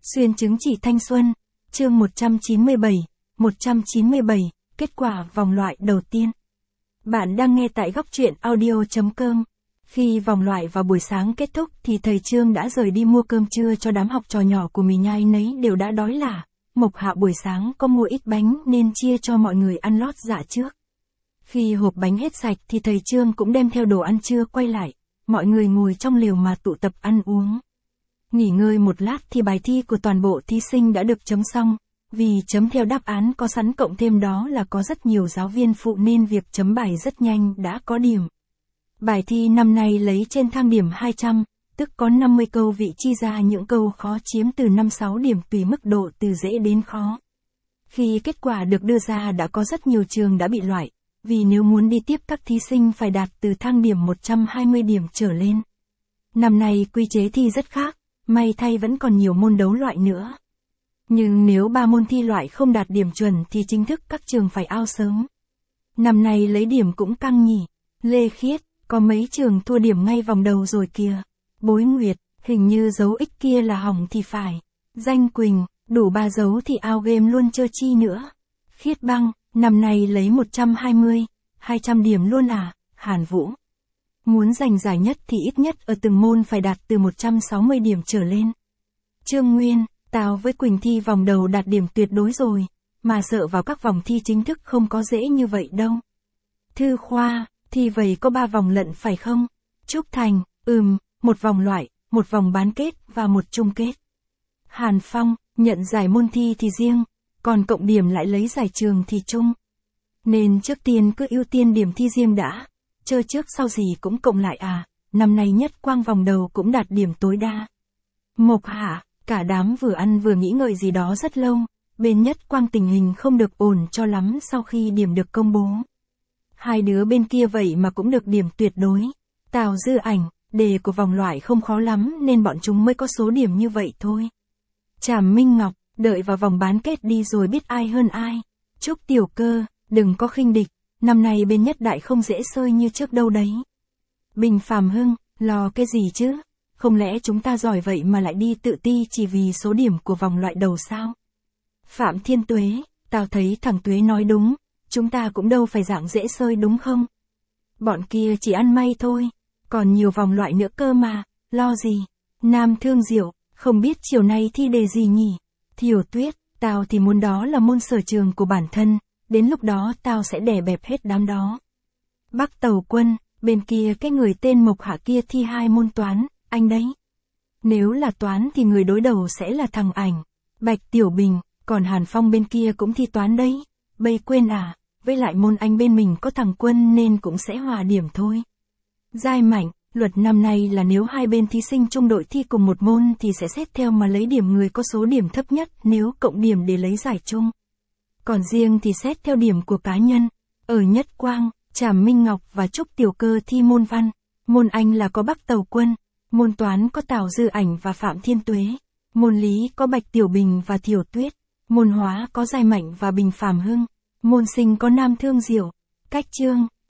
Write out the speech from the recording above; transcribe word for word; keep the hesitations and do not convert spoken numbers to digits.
Xuyên chứng chỉ thanh xuân, chương một trăm chín mươi bảy, một trăm chín mươi bảy, kết quả vòng loại đầu tiên. Bạn đang nghe tại góc truyện audio chấm com. Khi vòng loại vào buổi sáng kết thúc thì thầy Trương đã rời đi mua cơm trưa cho đám học trò nhỏ của mình, nhai nấy đều đã đói lả. Mộc Hạ buổi sáng có mua ít bánh nên chia cho mọi người ăn lót dạ trước. Khi hộp bánh hết sạch thì thầy Trương cũng đem theo đồ ăn trưa quay lại. Mọi người ngồi trong lều mà tụ tập ăn uống. Nghỉ ngơi một lát thì bài thi của toàn bộ thí sinh đã được chấm xong. Vì chấm theo đáp án có sẵn cộng thêm đó là có rất nhiều giáo viên phụ nên việc chấm bài rất nhanh đã có điểm. Bài thi năm nay lấy trên thang điểm hai trăm, tức có năm mươi câu vị chi ra những câu khó chiếm từ năm sáu điểm tùy mức độ từ dễ đến khó. Khi kết quả được đưa ra đã có rất nhiều trường đã bị loại, vì nếu muốn đi tiếp các thí sinh phải đạt từ thang điểm một trăm hai mươi điểm trở lên. Năm nay quy chế thi rất khác, may thay vẫn còn nhiều môn đấu loại nữa. Nhưng nếu ba môn thi loại không đạt điểm chuẩn thì chính thức các trường phải out sớm. Năm nay lấy điểm cũng căng nhỉ. Lê Khiết, có mấy trường thua điểm ngay vòng đầu rồi kìa. Bối Nguyệt, hình như dấu x kia là hỏng thì phải. Danh Quỳnh, đủ ba dấu thì out game luôn chơ chi nữa. Khiết Băng, năm nay lấy một trăm hai mươi, hai trăm điểm luôn à. Hàn Vũ, muốn giành giải nhất thì ít nhất ở từng môn phải đạt từ một trăm sáu mươi điểm trở lên. Trương Nguyên, tao với Quỳnh thi vòng đầu đạt điểm tuyệt đối rồi, mà sợ vào các vòng thi chính thức không có dễ như vậy đâu. Thư Khoa, thi vậy có ba vòng lận phải không? Trúc Thành, ừm, một vòng loại, một vòng bán kết và một chung kết. Hàn Phong, nhận giải môn thi thì riêng, còn cộng điểm lại lấy giải trường thì chung. Nên trước tiên cứ ưu tiên điểm thi riêng đã, chơi trước sau gì cũng cộng lại à, năm nay Nhất Quang vòng đầu cũng đạt điểm tối đa. Mộc Hạ, cả đám vừa ăn vừa nghĩ ngợi gì đó rất lâu, bên Nhất Quang tình hình không được ổn cho lắm sau khi điểm được công bố. Hai đứa bên kia vậy mà cũng được điểm tuyệt đối. Tào Dư Ảnh, đề của vòng loại không khó lắm nên bọn chúng mới có số điểm như vậy thôi. Trảm Minh Ngọc, đợi vào vòng bán kết đi rồi biết ai hơn ai. Trúc Tiểu Cơ, đừng có khinh địch, năm nay bên Nhất Đại không dễ sơi như trước đâu đấy. Bình Phàm Hưng, lo cái gì chứ? Không lẽ chúng ta giỏi vậy mà lại đi tự ti chỉ vì số điểm của vòng loại đầu sao? Phạm Thiên Tuế, tao thấy thằng Tuế nói đúng, chúng ta cũng đâu phải dạng dễ sơi đúng không? Bọn kia chỉ ăn may thôi, còn nhiều vòng loại nữa cơ mà, lo gì? Nam Thương Diệu, không biết chiều nay thi đề gì nhỉ? Thiểu Tuyết, tao thì muốn đó là môn sở trường của bản thân, đến lúc đó tao sẽ đè bẹp hết đám đó. Bắc Tàu Quân, bên kia cái người tên Mộc Hạ kia thi hai môn toán, anh đấy. Nếu là toán thì người đối đầu sẽ là thằng Ảnh, Bạch Tiểu Bình, còn Hàn Phong bên kia cũng thi toán đấy. Bây quên à, với lại môn Anh bên mình có thằng Quân nên cũng sẽ hòa điểm thôi. Giai Mạnh, luật năm nay là nếu hai bên thí sinh chung đội thi cùng một môn thì sẽ xét theo mà lấy điểm người có số điểm thấp nhất nếu cộng điểm để lấy giải chung. Còn riêng thì xét theo điểm của cá nhân. Ở Nhất Quang, Trảm Minh Ngọc và Trúc Tiểu Cơ thi môn văn, môn Anh là có Bắc Tàu Quân, môn toán có Tào Dư Ảnh và Phạm Thiên Tuế, môn lý có Bạch Tiểu Bình và Thiểu Tuyết, môn hóa có Giai Mạnh và Bình Phàm Hưng, môn sinh có Nam Thương Diệu. Cách chương